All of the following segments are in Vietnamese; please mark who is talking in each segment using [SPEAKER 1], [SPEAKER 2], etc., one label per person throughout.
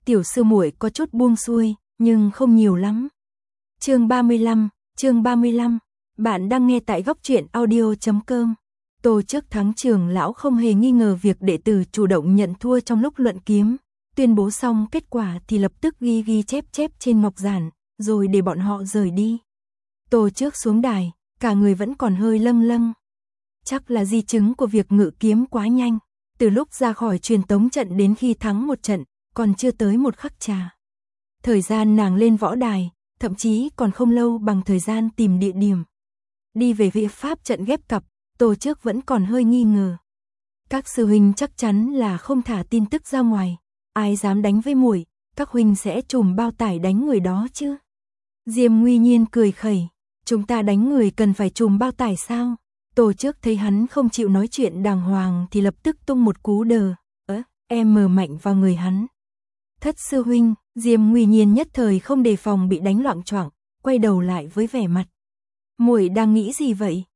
[SPEAKER 1] tiểu sư muội có chút buông xuôi, nhưng không nhiều lắm. Chương 35, bạn đang nghe tại góc truyện audio.com. Tô Trước Thắng trưởng lão không hề nghi ngờ việc đệ tử chủ động nhận thua trong lúc luận kiếm, tuyên bố xong kết quả thì lập tức ghi chép trên ngọc giản, rồi để bọn họ rời đi. Tô Trước xuống đài, cả người vẫn còn hơi lâng lâng. Chắc là di chứng của việc ngự kiếm quá nhanh, từ lúc ra khỏi truyền tống trận đến khi thắng một trận, còn chưa tới một khắc trà. Thời gian nàng lên võ đài, thậm chí còn không lâu bằng thời gian tìm địa điểm. Đi về phía pháp trận ghép cặp, Tô Trước vẫn còn hơi nghi ngờ. Các sư huynh chắc chắn là không thả tin tức ra ngoài, ai dám đánh với muội, các huynh sẽ trùm bao tải đánh người đó chứ. Diêm Nguy Nhiên cười khẩy, chúng ta đánh người cần phải trùm bao tải sao? Tô Trước thấy hắn không chịu nói chuyện đàng hoàng thì lập tức tung một cú đờ, em mờ mạnh vào người hắn. Thất sư huynh, Diêm Nguy Nhiên nhất thời không đề phòng bị đánh loạng choạng, quay đầu lại với vẻ mặt. Muội đang nghĩ gì vậy?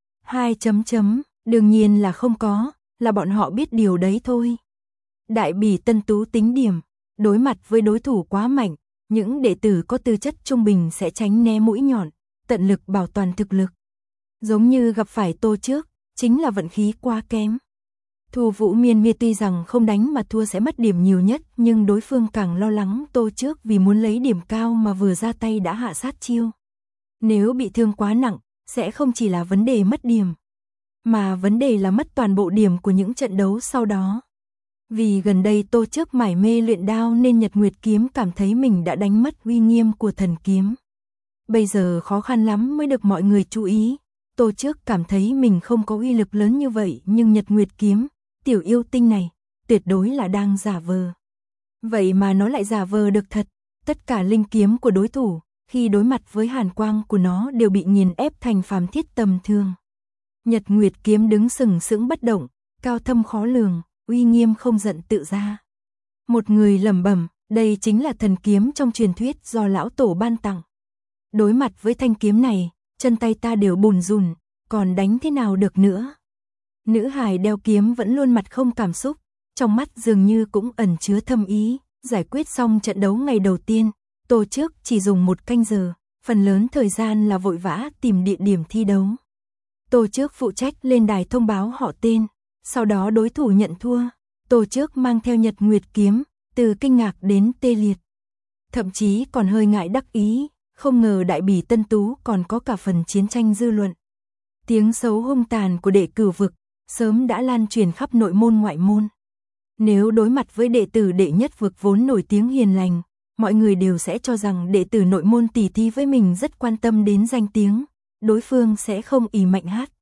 [SPEAKER 1] Đương nhiên là không có, là bọn họ biết điều đấy thôi. Đại bỉ Tân Tú tính điểm, đối mặt với đối thủ quá mạnh, những đệ tử có tư chất trung bình sẽ tránh né mũi nhọn, tận lực bảo toàn thực lực. Giống như gặp phải Tô Trước, chính là vận khí quá kém. Thu Vũ Miên Miên tuy rằng không đánh mà thua sẽ mất điểm nhiều nhất, nhưng đối phương càng lo lắng Tô Trước vì muốn lấy điểm cao mà vừa ra tay đã hạ sát chiêu. Nếu bị thương quá nặng, sẽ không chỉ là vấn đề mất điểm, mà vấn đề là mất toàn bộ điểm của những trận đấu sau đó. Vì gần đây Tô Trước mải mê luyện đao nên Nhật Nguyệt kiếm cảm thấy mình đã đánh mất uy nghiêm của thần kiếm. Bây giờ khó khăn lắm mới được mọi người chú ý. Tô Trước cảm thấy mình không có uy lực lớn như vậy, nhưng Nhật Nguyệt kiếm, tiểu yêu tinh này, tuyệt đối là đang giả vờ. Vậy mà nó lại giả vờ được thật, tất cả linh kiếm của đối thủ, khi đối mặt với hàn quang của nó đều bị nghiền ép thành phàm thiết tầm thường. Nhật Nguyệt kiếm đứng sừng sững bất động, cao thâm khó lường, uy nghiêm không giận tự ra. Một người lẩm bẩm, đây chính là thần kiếm trong truyền thuyết do lão tổ ban tặng. Đối mặt với thanh kiếm này, chân tay ta đều bùn rùn, còn đánh thế nào được nữa. Nữ hài đeo kiếm vẫn luôn mặt không cảm xúc, trong mắt dường như cũng ẩn chứa thâm ý. Giải quyết xong trận đấu ngày đầu tiên, Tô Trước chỉ dùng 1 canh giờ, phần lớn thời gian là vội vã tìm địa điểm thi đấu. Tô Trước phụ trách lên đài thông báo họ tên, sau đó đối thủ nhận thua. Tô Trước mang theo Nhật Nguyệt kiếm, từ kinh ngạc đến tê liệt. Thậm chí còn hơi ngại đắc ý, không ngờ đại bỉ Tân Tú còn có cả phần chiến tranh dư luận. Tiếng xấu hung tàn của đệ cửu vực, sớm đã lan truyền khắp nội môn ngoại môn. Nếu đối mặt với đệ tử đệ nhất vực vốn nổi tiếng hiền lành, mọi người đều sẽ cho rằng đệ tử nội môn tỉ thí với mình rất quan tâm đến danh tiếng, đối phương sẽ không ỷ mạnh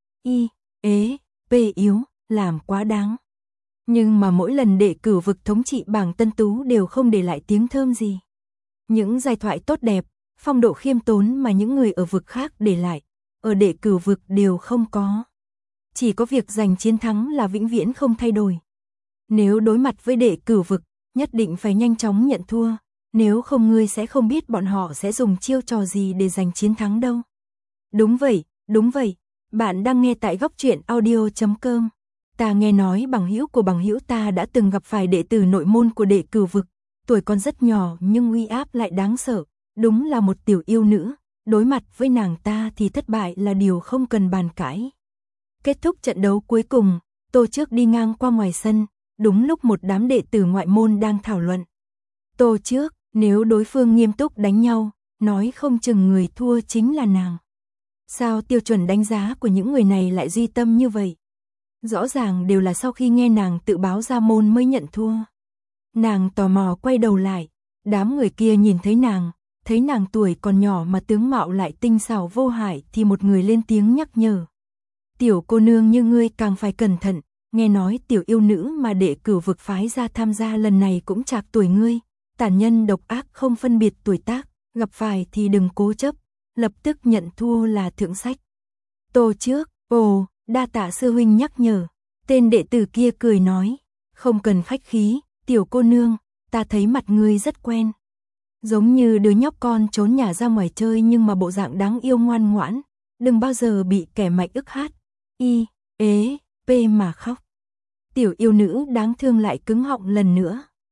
[SPEAKER 1] yếu, làm quá đáng. Nhưng mà mỗi lần đệ cửu vực thống trị bảng Tân Tú đều không để lại tiếng thơm gì. Những giai thoại tốt đẹp, phong độ khiêm tốn mà những người ở vực khác để lại, ở đệ cửu vực đều không có. Chỉ có việc giành chiến thắng là vĩnh viễn không thay đổi. Nếu đối mặt với đệ cửu vực, nhất định phải nhanh chóng nhận thua, nếu không ngươi sẽ không biết bọn họ sẽ dùng chiêu trò gì để giành chiến thắng đâu. Đúng vậy, bạn đang nghe tại góc truyện audio.com. Ta nghe nói bằng hữu của bằng hữu ta đã từng gặp phải đệ tử nội môn của đệ cửu vực, tuổi còn rất nhỏ nhưng uy áp lại đáng sợ, đúng là một tiểu yêu nữ, đối mặt với nàng ta thì thất bại là điều không cần bàn cãi. Kết thúc trận đấu cuối cùng, Tô Trước đi ngang qua ngoài sân, đúng lúc một đám đệ tử ngoại môn đang thảo luận. Tô Trước, nếu đối phương nghiêm túc đánh nhau, nói không chừng người thua chính là nàng. Sao tiêu chuẩn đánh giá của những người này lại duy tâm như vậy? Rõ ràng đều là sau khi nghe nàng tự báo ra môn mới nhận thua. Nàng tò mò quay đầu lại, đám người kia nhìn thấy nàng tuổi còn nhỏ mà tướng mạo lại tinh xảo vô hại thì một người lên tiếng nhắc nhở. Tiểu cô nương như ngươi càng phải cẩn thận, nghe nói tiểu yêu nữ mà đệ cửu vực phái ra tham gia lần này cũng trạc tuổi ngươi, tàn nhân độc ác không phân biệt tuổi tác, gặp phải thì đừng cố chấp, lập tức nhận thua là thượng sách. Tô Trước, đa tạ sư huynh nhắc nhở. Tên đệ tử kia cười nói, không cần khách khí, tiểu cô nương, ta thấy mặt ngươi rất quen. Giống như đứa nhóc con trốn nhà ra ngoài chơi nhưng mà bộ dạng đáng yêu ngoan ngoãn, đừng bao giờ bị kẻ mạnh ức hát, mà khóc. Tiểu yêu nữ đáng thương lại cứng họng lần nữa.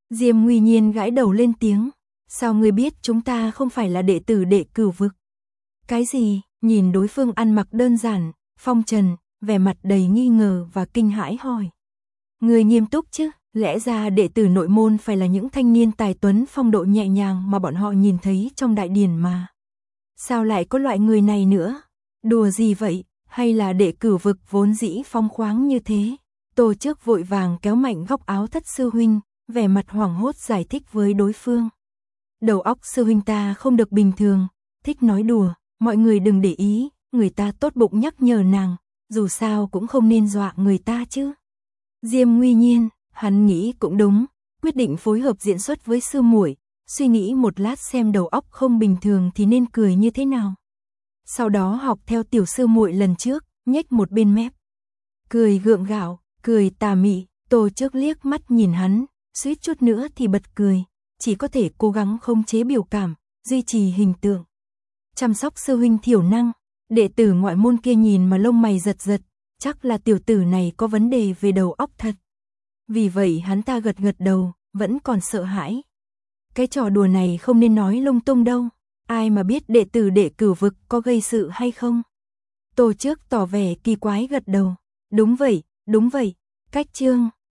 [SPEAKER 1] Diêm Nguy Nhiên gãi đầu lên tiếng, sao ngươi biết chúng ta không phải là đệ tử Đệ Cửu Vực? Cái gì? Nhìn đối phương ăn mặc đơn giản, phong trần, vẻ mặt đầy nghi ngờ và kinh hãi hỏi. Ngươi nghiêm túc chứ, lẽ ra đệ tử nội môn phải là những thanh niên tài tuấn phong độ nhẹ nhàng mà bọn họ nhìn thấy trong đại điển mà. Sao lại có loại người này nữa? Đùa gì vậy, hay là Đệ Cửu Vực vốn dĩ phong khoáng như thế? Tô Trước vội vàng kéo mạnh góc áo Thất sư huynh, vẻ mặt hoảng hốt giải thích với đối phương. Đầu óc sư huynh ta không được bình thường, thích nói đùa, mọi người đừng để ý, người ta tốt bụng nhắc nhở nàng, dù sao cũng không nên dọa người ta chứ. Diêm Nguy Nhiên, hắn nghĩ cũng đúng, quyết định phối hợp diễn xuất với sư muội, suy nghĩ một lát xem đầu óc không bình thường thì nên cười như thế nào. Sau đó học theo tiểu sư muội lần trước, nhếch một bên mép. Cười gượng gạo, cười tà mị, Tô Trước liếc mắt nhìn hắn, suýt chút nữa thì bật cười, chỉ có thể cố gắng không chế biểu cảm, duy trì hình tượng. Chăm sóc sư huynh thiểu năng, đệ tử ngoại môn kia nhìn mà lông mày giật giật, chắc là tiểu tử này có vấn đề về đầu óc thật. Vì vậy hắn ta gật gật đầu, vẫn còn sợ hãi. Cái trò đùa này không nên nói lung tung đâu, ai mà biết đệ tử Đệ Cửu Vực có gây sự hay không. Tô Trước tỏ vẻ kỳ quái gật đầu, đúng vậy, cách chương